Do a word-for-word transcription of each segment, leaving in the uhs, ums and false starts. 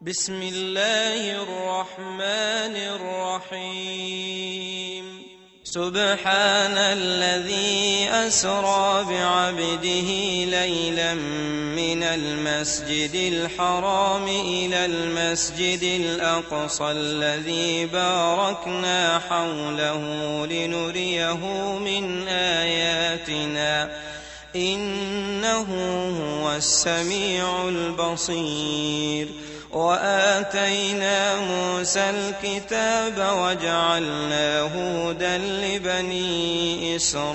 بسم الله الرحمن الرحيم سبحان الذي أسرى بعبده ليلا من المسجد الحرام إلى المسجد الأقصى الذي باركنا حوله لنريه من آياتنا إنه هو السميع البصير. وآتينا موسى الكتاب وجعلناه هدى لبني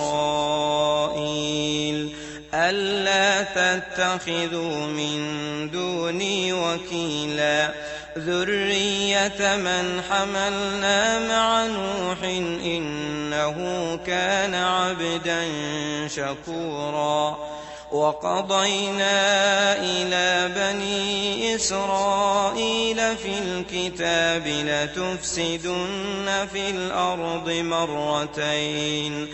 إسرائيل ألا تتخذوا من دوني وكيلا ذرية من حملنا مع نوح إنه كان عبدا شكورا. وقضينا إلى بني إسرائيل في الكتاب لتفسدن في الأرض مرتين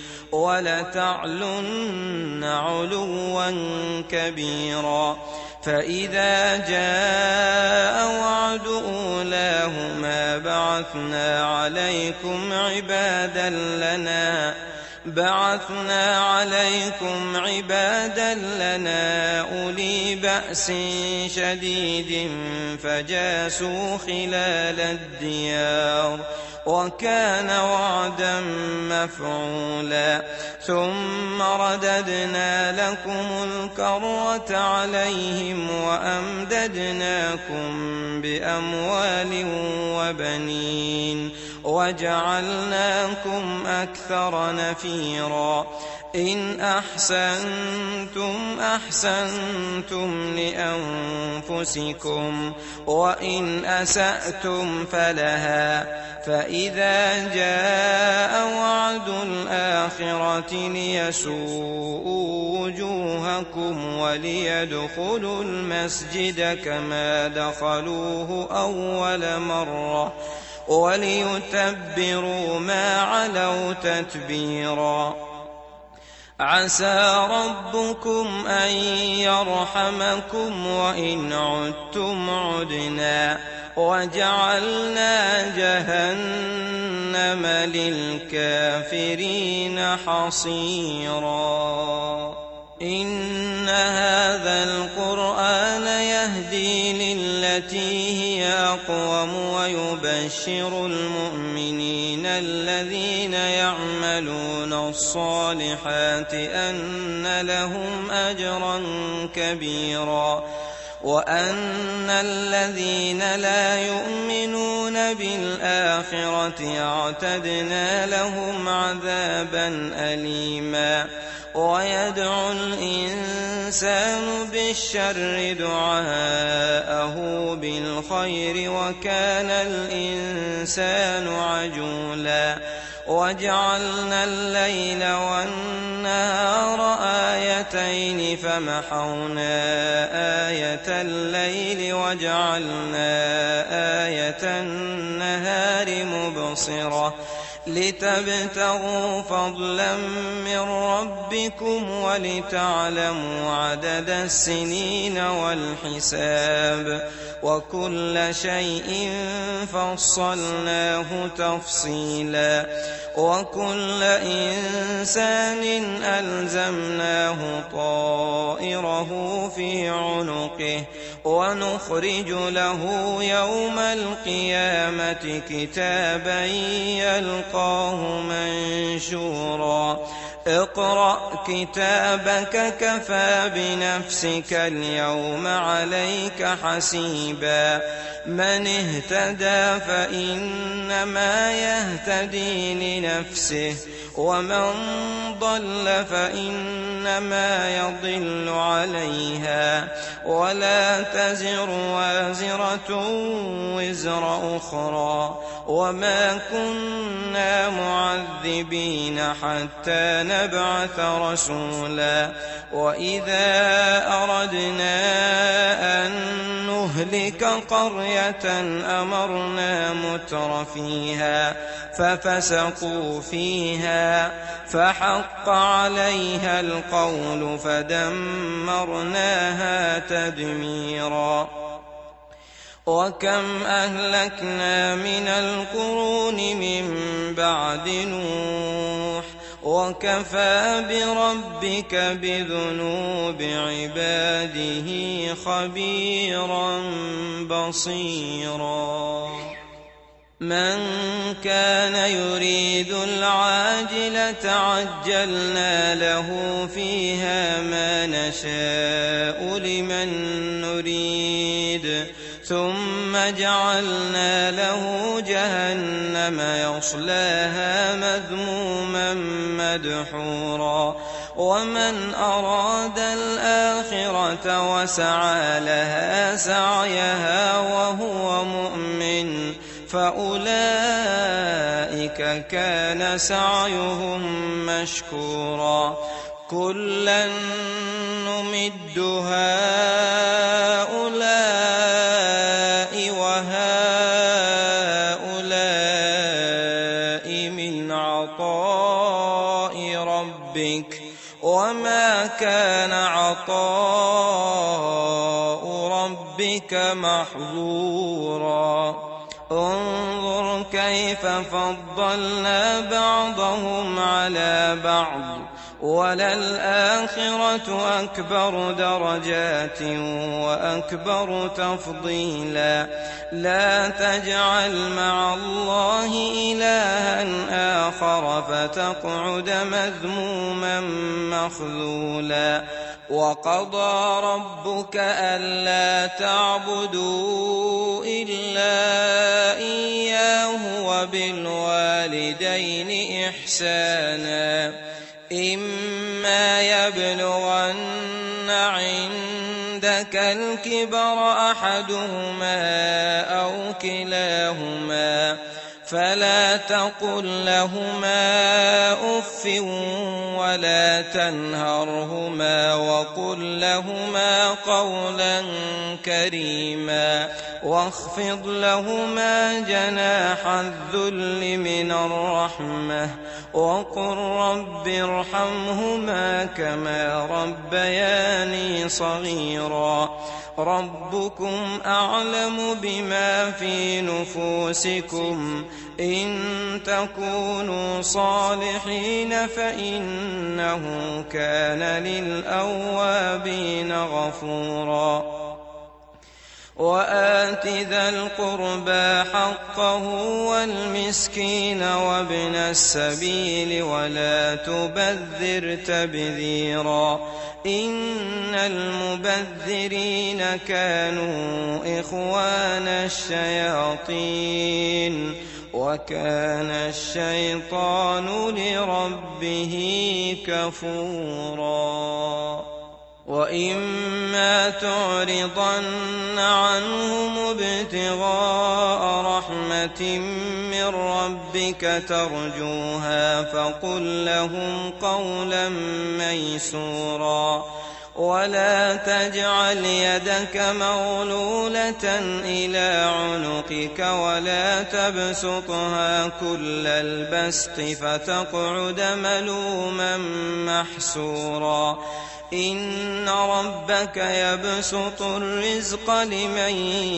ولتعلن علوا كبيرا. فإذا جاء وعد أولاهما بعثنا عليكم عبادا لنا بعثنا عليكم عبادا لنا أولي بأس شديد فجاسوا خلال الديار وكان وعدا مفعولا. ثم رددنا لكم الكرة عليهم وأمددناكم بأموال وبنين وجعلناكم أكثر نفيرا. إن أحسنتم أحسنتم لأنفسكم وإن أسأتم فلها. فإذا جاء وعد الآخرة ليسوءوا وجوهكم وليدخلوا المسجد كما دخلوه أول مرة وليتبروا ما علوا تتبيرا. عسى ربكم أن يرحمكم وإن عدتم عدنا وجعلنا جهنم للكافرين حصيرا. إن هذا القرآن يهدي للتي هي أقوم ويبشر المؤمنين الذين يعملون الصالحات أن لهم أجرا كبيرا وأن الذين لا يؤمنون بالآخرة اعتدنا لهم عذابا أليما. ويدعو الإنسان بالشر دعاءه بالخير وكان الإنسان عجولا. وجعلنا الليل والنهار آيتين فمحونا آية الليل وجعلنا آية النهار مبصرة لتبتغوا فضلا من ربكم ولتعلموا عدد السنين والحساب وكل شيء فصلناه تفصيلا. وكل إنسان ألزمناه طائره في عنقه ونخرج له يوم القيامة كتابا يلقاه منشورا. اقرأ كتابك كفى بنفسك اليوم عليك حسيبا. من اهتدى فإنما يهتدي لنفسه ومن ضل فإنما يضل عليها ولا تزر وازرة وزر أخرى وما كنا معذبين حتى نبعث رسولا. وإذا أردنا أن نهلك قرية أمرنا متر فيها ففسقوا فيها فحق عليها القول فدمرناها تدميرا. وكم أهلكنا من القرون من بعد نوح وكفى بربك بذنوب عباده خبيرا بصيرا من كان يريد العاجلة عجلنا له فيها ما نشاء لمن نريد ثم جعلنا له جهنم يصلاها مذموما مدحورا ومن أراد الآخرة وسعى لها سعيها وهو مؤمن فأولئك كان سعيهم مشكورا كلا نمد هؤلاء وهؤلاء من عطاء ربك وما كان عطاء ربك محظورا انظر كيف فضلنا بعضهم على بعض وللآخرة أكبر درجات وأكبر تفضيلا لا تجعل مع الله إلها آخر فتقعد مذموما مخذولا وقضى ربك ألا تعبدوا إلا إياه وبالوالدين إحسانا إما يبلغن عندك الكبر أحدهما أو كلاهما فلا تقل لهما أف ولا تنهرهما وقل لهما قولا كريما واخفض لهما جناح الذل من الرحمة وقل رب ارحمهما كما ربياني صغيرا ربكم أعلم بما في نفوسكم إن تكونوا صالحين فإنه كان للأوابين غفورا وآت ذا القربى حقه والمسكين وابن السبيل ولا تبذر تبذيرا إن المبذرين كانوا إخوان الشياطين وكان الشيطان لربه كفورا وإما تعرضن عنهم ابتغاء رحمة من ربك ترجوها فقل لهم قولا ميسورا ولا تجعل يدك مغلولة إلى عنقك ولا تبسطها كل البسط فتقعد ملوما محسورا إن ربك يبسط الرزق لمن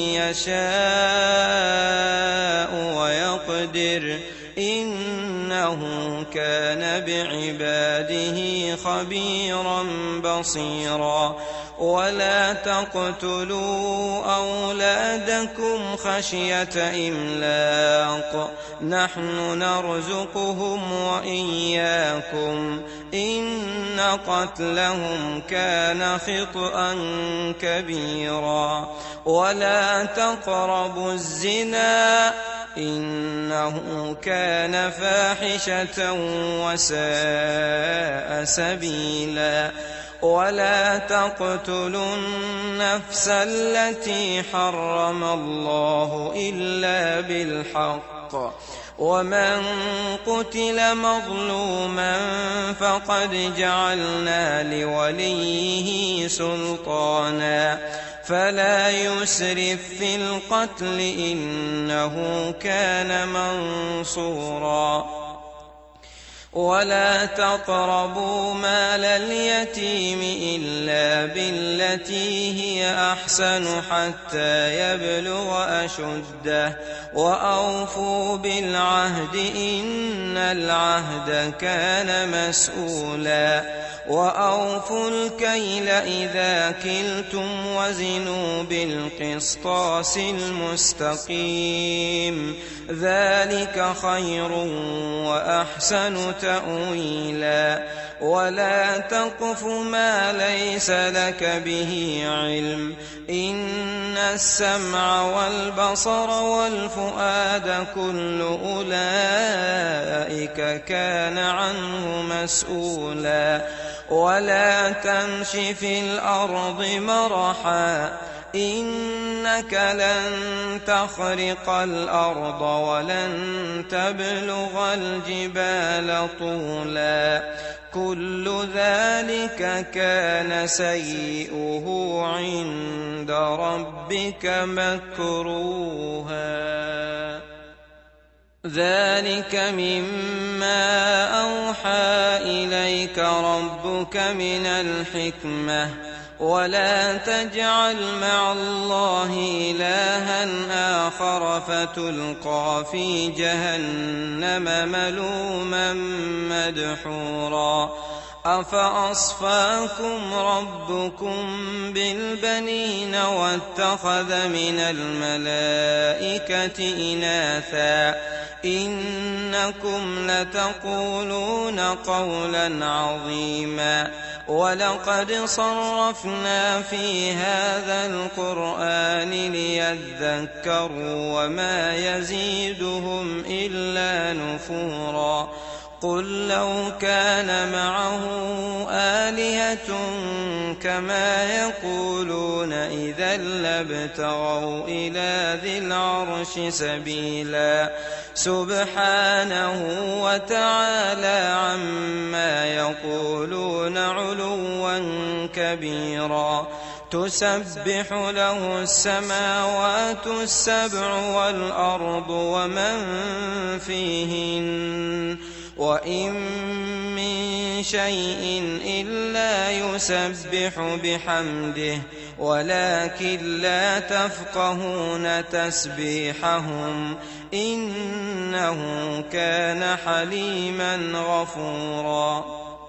يشاء ويقدر إنه كان بعباده خبيرا بصيرا ولا تقتلوا أولادكم خشية إملاق نحن نرزقهم وإياكم إن قتلهم كان خطأ كبيرا ولا تقربوا الزنا إنه كان فاحشة وساء سبيلا ولا تقتلوا النفس التي حرم الله إلا بالحق ومن قتل مظلوما فقد جعلنا لوليه سلطانا فلا يسرف في القتل إنه كان منصورا ولا تقربوا مال اليتيم إلا بالتي هي أحسن حتى يبلغ أشده وأوفوا بالعهد إن العهد كان مسؤولا وأوفوا الكيل إذا كلتم وزنوا بالقسطاس المستقيم ذلك خير وأحسن تأويلا ولا تقف ما ليس لك به علم إن السمع والبصر والفؤاد كل أولئك كان عنه مسؤولا ولا تمش في الأرض مرحا إنك لن تخرق الأرض ولن تبلغ الجبال طولا كل ذلك كان سيئه عند ربك مكروها ذلك مما أوحى إليك ربك من الحكمة ولا تجعل مع الله إلها آخر فتلقى في جهنم ملوما مدحورا أفأصفاكم ربكم بالبنين واتخذ من الملائكة إناثا إنكم لتقولون قولا عظيما ولقد صرفنا في هذا القرآن ليذكروا وما يزيدهم إلا نفورا قل لو كان معه آلهة كما يقولون إذا لابتغوا إلى ذي العرش سبيلا سبحانه وتعالى عما يقولون علوا كبيرا تسبح له السماوات السبع والأرض ومن فيهن وإن من شيء إلا يسبح بحمده ولكن لا تفقهون تسبيحهم إنه كان حليما غفورا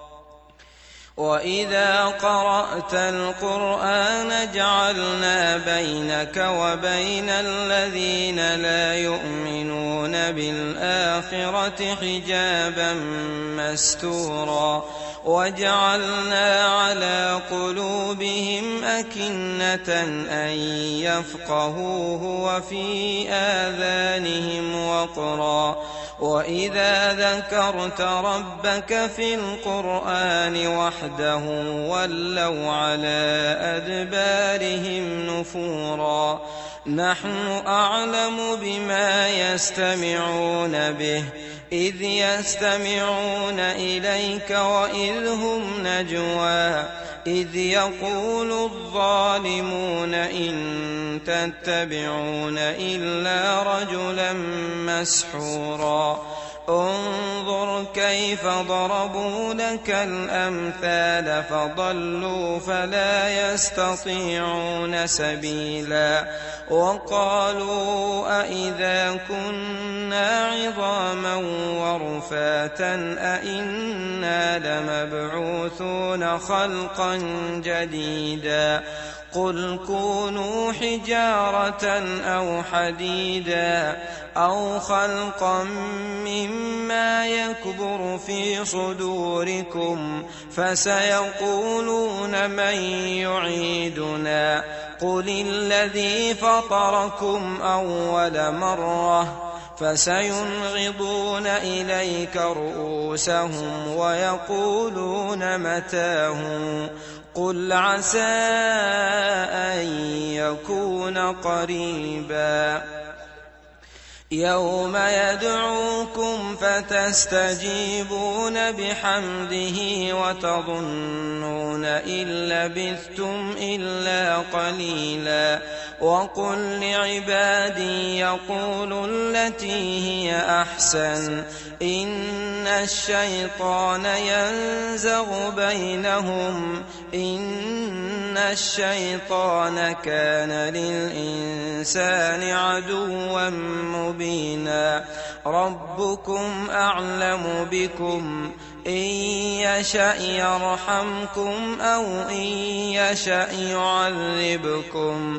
وإذا قرأت القرآن جعلنا بينك وبين الذين لا يؤمنون بالآخرة حجابا مستورا وجعلنا على قلوبهم أكنة أن يفقهوه وفي آذانهم وقرا وإذا ذكرت ربك في القرآن وحده ولوا على أدبارهم نفورا نحن أعلم بما يستمعون به إذ يستمعون إليك وإذ هم نجوى إذ يقول الظالمون إن تتبعون إلا رجلا مسحورا انظر كيف ضربوا لك الأمثال فضلوا فلا يستطيعون سبيلا وقالوا أئذا كنا عظاما ورفاتا أئنا لمبعوثون خلقا جديدا قل كونوا حجارة أو حديدا أو خلقا مما يكبر في صدوركم فسيقولون من يعيدنا قل الذي فطركم أول مرة فسينغضون إليك رؤوسهم ويقولون متاه قل عسى أن يكون قريبا يوم يدعوكم فتستجيبون بحمده وتظنون إن لبثتم إلا قليلا وقل لعبادي يقولوا التي هي أحسن إن الشيطان ينزغ بينهم إن الشيطان كان للإنسان عدوا مبينا ربكم أعلم بكم إن يشأ يرحمكم أو إن يشأ يعذبكم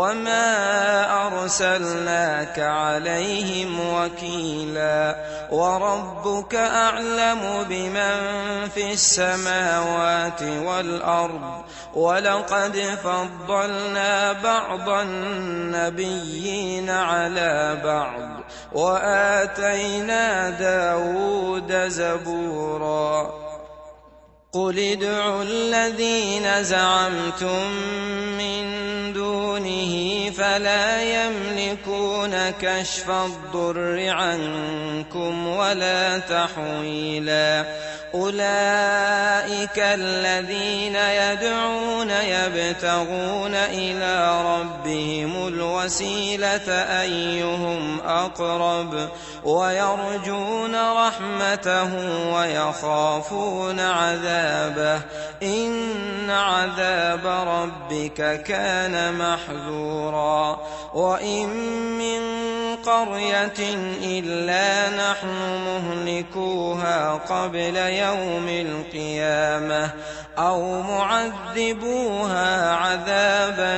وما أرسلناك عليهم وكيلا وربك أعلم بمن في السماوات والأرض ولقد فضلنا بعض النبيين على بعض وآتينا داود زبورا قل ادعوا الذين زعمتم من دونه فلا يملكون كشف الضر عنكم ولا تحويلا أولئك الذين يدعون يبتغون إلى ربهم الوسيلة أيهم أقرب ويرجون رحمته ويخافون عذابه إن عذاب ربك كان محذورا وإن من قرية إلا نحن مهلكوها قبل يوم القيامة أو معذبوها عذابا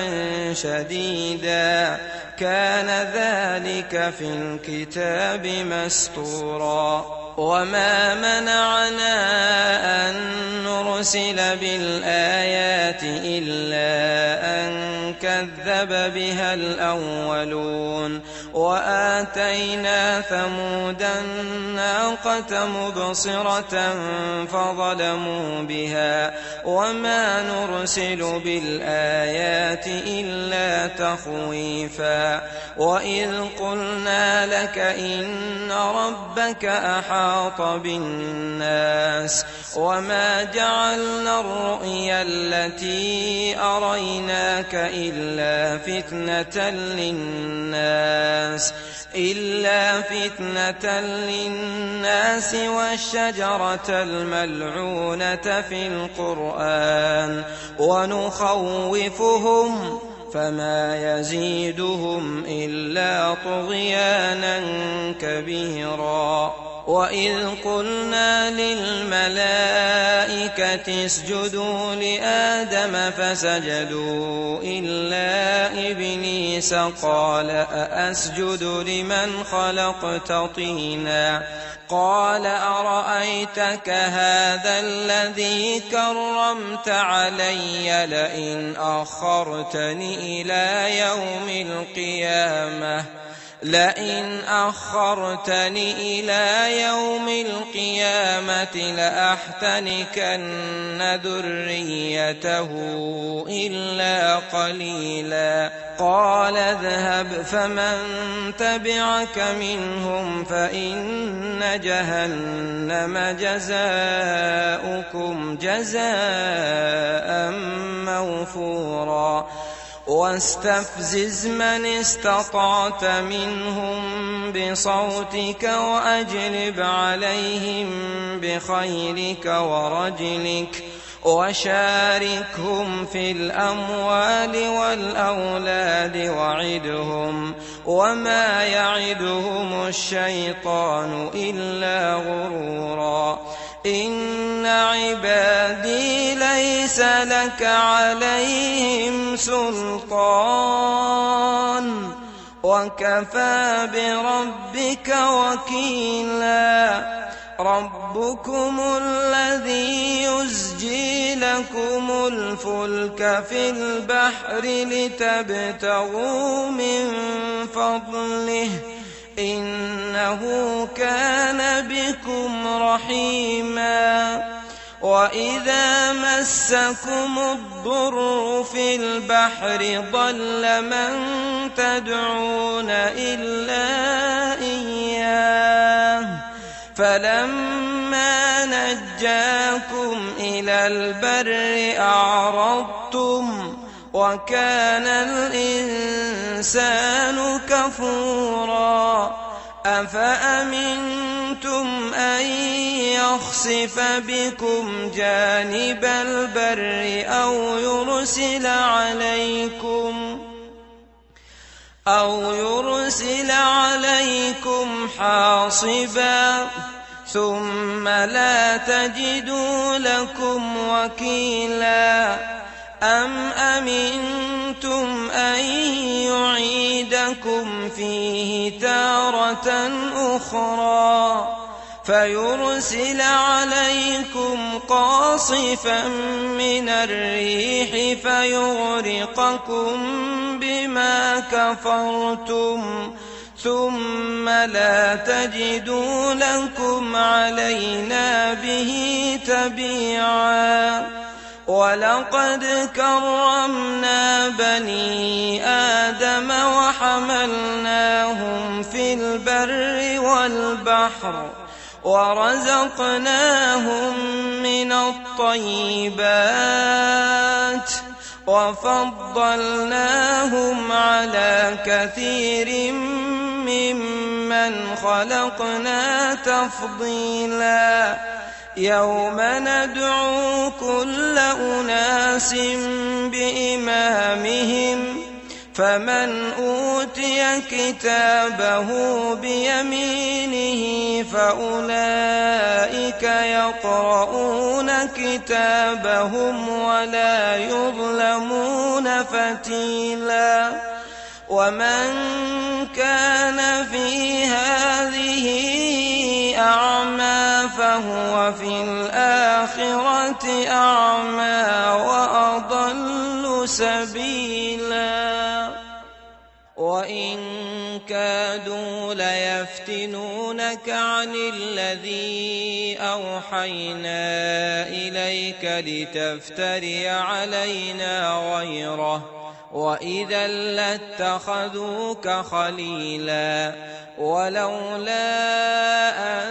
شديدا كان ذلك في الكتاب مستورا وما منعنا أن نرسل بالآيات إلا أن كذب بها الأولون وآتينا ثمود الناقة مبصرة فظلموا بها وما نرسل بالآيات إلا تخويفا وإذ قلنا لك إن ربك أحاط بالناس وما جعلنا الرؤيا التي أريناك إلا فتنة للناس إلا فتنة للناس والشجرة الملعونة في القرآن ونخوفهم فما يزيدهم إلا طغيانا كبيرا وإذ قلنا للملائكة اسجدوا لآدم فسجدوا إلا إبليس قال أأسجد لمن خلقت طينا قال أرأيتك هذا الذي كرمت علي لئن أخرتني إلى يوم القيامة لئن أخرتني إلى يوم القيامة لأحتنكن ذريته إلا قليلا قال اذهب فمن تبعك منهم فإن جهنم جزاؤكم جزاء موفورا واستفزز من استطعت منهم بصوتك وأجلب عليهم بخيلك ورجلك وشاركهم في الأموال والأولاد وعدهم وما يعدهم الشيطان إلا غرورا إن عبادي ليس لك عليهم سلطان وكفى بربك وكيلا ربكم الذي يزجي لكم الفلك في البحر لتبتغوا من فضله إنه كان بكم رحيما وإذا مسكم الضر في البحر ضل من تدعون إلا إياه فلما نجاكم إلى البر أعرضتم وكان الإنسان كفورا أفأمنتم أن يخسف بكم جانب البر أو يرسل عليكم أو يرسل عليكم حاصبا ثم لا تجدوا لكم وكيلا أم أمنتم أن يعيدكم فيه تارة أخرى فيرسل عليكم قاصفا من الريح فيغرقكم بما كفرتم ثم لا تجدوا لكم علينا به تبيعا ولقد كرمنا بني آدم وحملناهم في البر والبحر ورزقناهم من الطيبات وفضلناهم على كثير ممن خلقنا تفضيلا يوم ندعو كل أناس بإمامهم فمن أوتي كتابه بيمينه فأولئك يقرؤون كتابهم ولا يظلمون فتيلا ومن كان في هذه أعمى فهو في الآخرة أعمى وأضل سبيلا وإن كادوا ليفتنونك عن الذي أوحينا إليك لتفتري علينا غيره وإذا لاتخذوك خليلا ولولا أن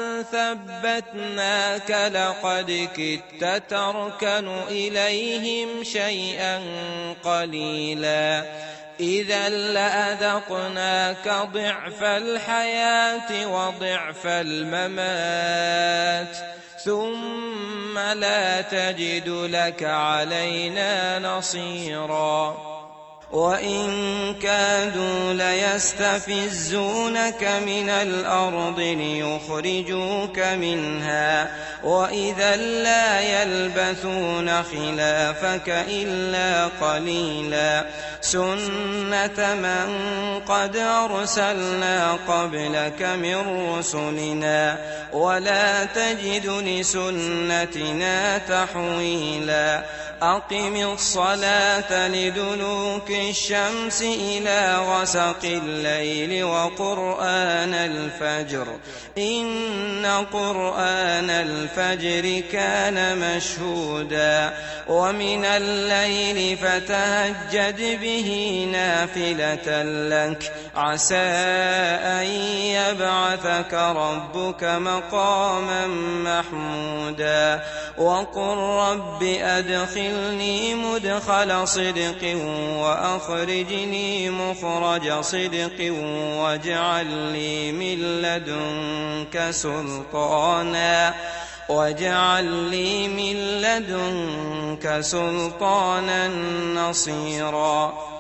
ثبتناك لقد كدت تركن إليهم شيئا قليلا إذا لأذقناك ضعف الحياة وضعف الممات ثم لا تجد لك علينا نصيرا وإن كادوا ليستفزونك من الأرض ليخرجوك منها وإذا لا يلبثون خلافك إلا قليلا سنة من قد أرسلنا قبلك من رسلنا ولا تجد لسنتنا تحويلا أقم الصلاة لدلوك الشمس إلى غسق الليل وقرآن الفجر إن قرآن الفجر كان مشهودا ومن الليل فتهجد به نافلة لك عسى أن يبعثك ربك مقاما محمودا وقل رب أدخلني مدخل صدق وأخرجني مخرج صدق واجعل لي من لدنك سلطانا واجعل لي من لدنك سلطانا نصيرا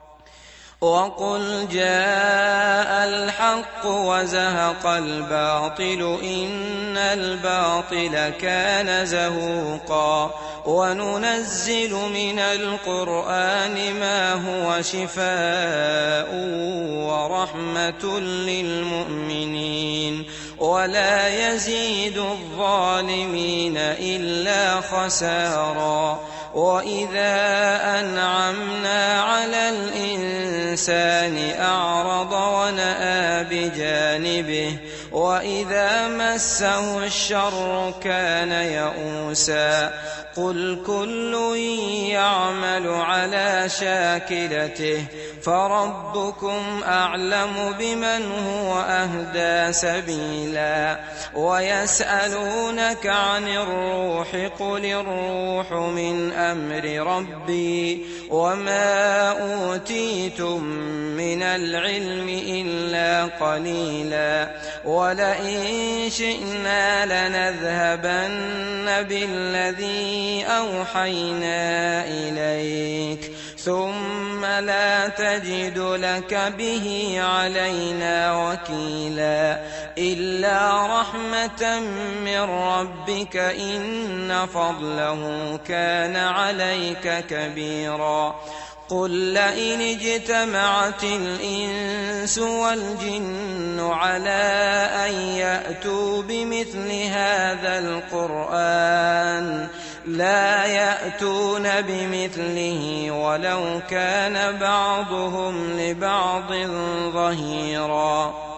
وقل جاء الحق وزهق الباطل إن الباطل كان زهوقا وننزل من القرآن ما هو شفاء ورحمة للمؤمنين ولا يزيد الظالمين إلا خسارا وإذا أنعمنا على الإنسان أعرض ونأى بجانبه وإذا مسه الشر كان يئوسا قل كل يعمل على شاكلته فربكم أعلم بمن هو أهدى سبيلا ويسألونك عن الروح قل الروح من أمر ربي وما أوتيتم من العلم إلا قليلا ولئن شئنا لنذهبن بالذي أوحينا إليك ثم لا تجد لك به علينا وكيلا إلا رحمة من ربك إن فضله كان عليك كبيرا قل لئن اجتمعت الإنس والجن على أن يأتوا بمثل هذا القرآن لا يأتون بمثله ولو كان بعضهم لبعض ظهيرا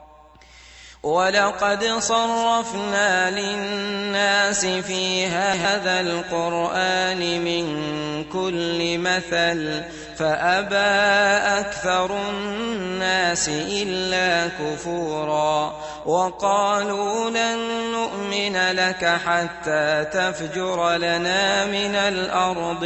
ولقد صرفنا للناس في هذا القرآن من كل مثل فأبى أكثر الناس إلا كفورا وقالوا لن نؤمن لك حتى تفجر لنا من الأرض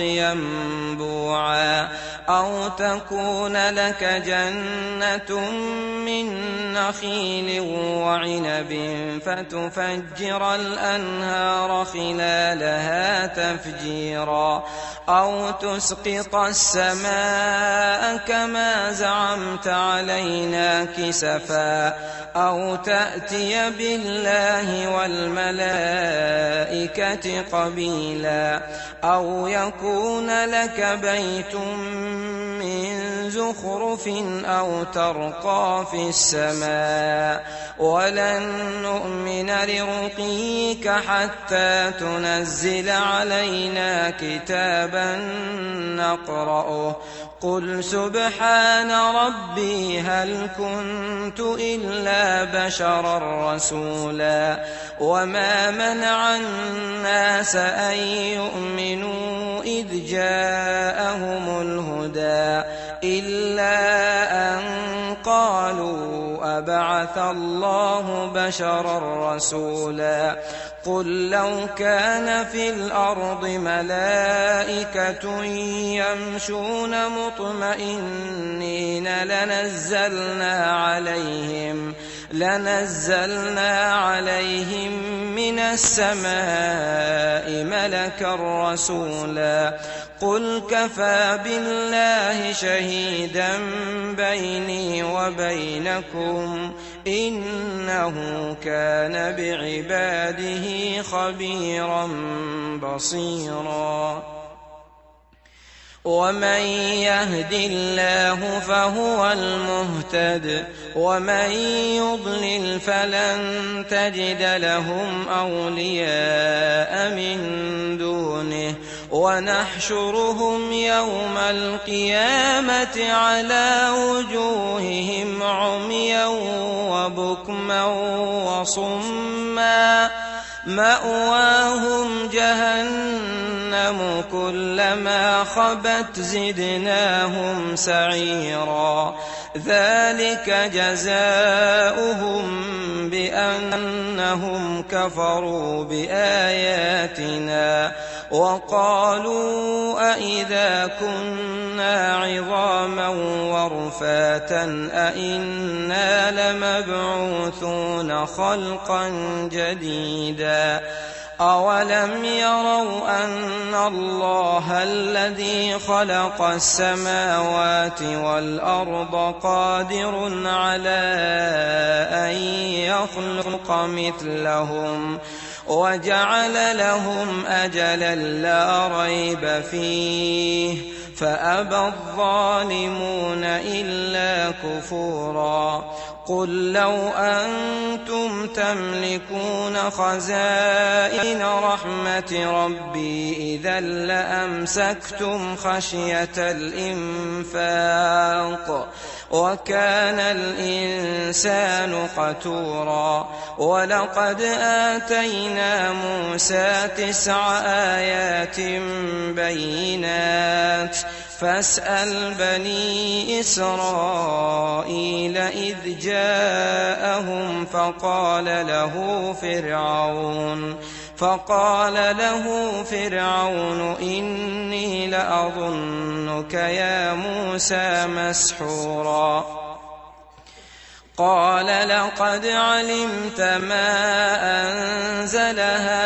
ينبوعا أو تكون لك جنة من نخيل وعنب فتفجر الأنهار خلالها تفجيرا أو تسقط السماء كما زعمت علينا كسفا أو تأتي بالله والملائكة قبيلا أو يكون لك بيت من زخرف أو ترقى في السماء ولن نؤمن لرقيك حتى تنزل علينا كتابا نقرأه قل سبحان ربي هل كنت إلا بشرا رسولا وما منع الناس أن يؤمنوا إذ جاءهم الهدى إلا أن قالوا أبعث الله بشرا رسولا قل لو كان في الأرض ملائكة يمشون مطمئنين لنزلنا عليهم لنزلنا عليهم من السماء ملكا رسولا قل كفى بالله شهيدا بيني وبينكم إنه كان بعباده خبيرا بصيرا ومن يهد الله فهو المهتد ومن يضلل فلن تجد لهم أولياء من دونه ونحشرهم يوم القيامة على وجوههم عميا وبكما وصما مأواهم جهنم كلما خبت زدناهم سعيرا ذلك جزاؤهم بأنهم كفروا بآياتنا وقالوا أئذا كنا عظاما ورفاتا أئنا لمبعوثون خلقا جديدا أولم يروا أن الله الذي خلق السماوات والأرض قادر على أن يخلق مثلهم وجعل لهم أجلا لا ريب فيه فأبى الظالمون إلا كفورا قل لو أنتم تملكون خزائن رحمة ربي إذا لأمسكتم خشية الإنفاق وكان الإنسان قتورا ولقد آتينا موسى تسع آيات بينات فاسأل بني إسرائيل إذ جاءهم فقال له فرعون فقال له فرعون إني لأظنك يا موسى مسحورا قال لقد علمت ما أنزل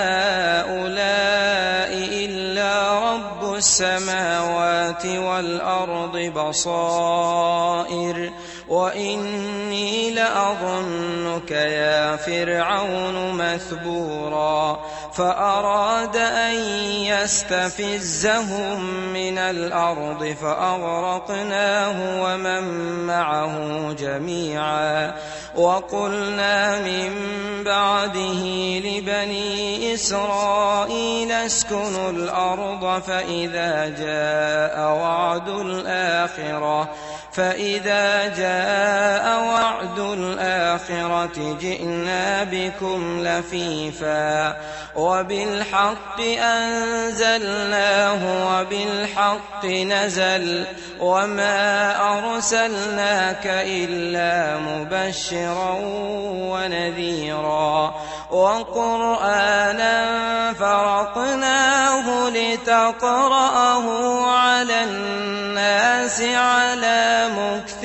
هؤلاء إلا رب السماوات والأرض بصائر وإني لأظنك يا فرعون مثبورا فأراد أن يستفزهم من الأرض فأغرقناه ومن معه جميعا وقلنا من بعده لبني إسرائيل اسكنوا الأرض فإذا جاء وعد الآخرة فإذا جاء وعد الآخرة جئنا بكم لفيفا وبالحق أنزلناه وبالحق نزل وما أرسلناك إلا مبشرا ونذيرا وقرآنا فرقناه لتقرأه على الناس على مكث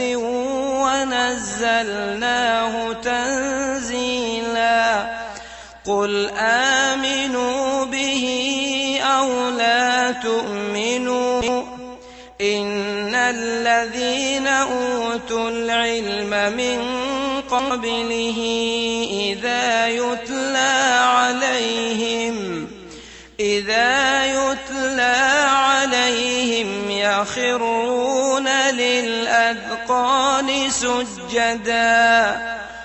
ونزلناه تنزيلا قل آمنوا به أو لا تؤمنوا إن الذين أوتوا العلم من قبله إذا يتلى عليهم إذا يتلى عليهم يخرون للأذقان سجدا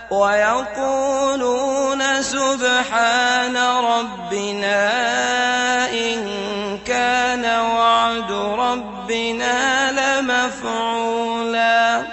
ويقولون سبحان ربنا إن كان وعد ربنا لمفعولا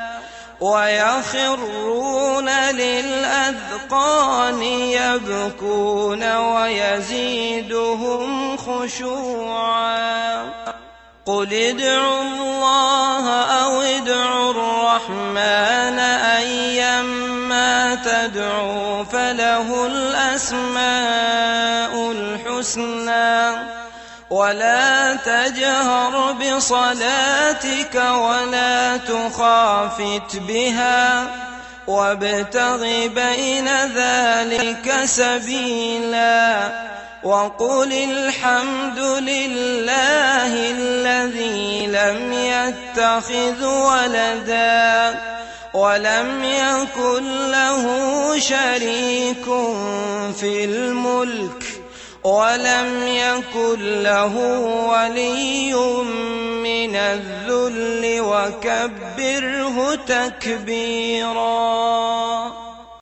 ويخرون للأذقان يبكون ويزيدهم خشوعا قل ادعوا الله أو ادعوا الرحمن أيما تدعوا فله الأسماء الحسنى ولا تجهر بصلاتك ولا تخافت بها وابتغ بين ذلك سبيلا وقل الحمد لله الذي لم يتخذ ولدا ولم يكن له شريك في الملك ولم يكن له ولي من الذل وكبره تكبيرا.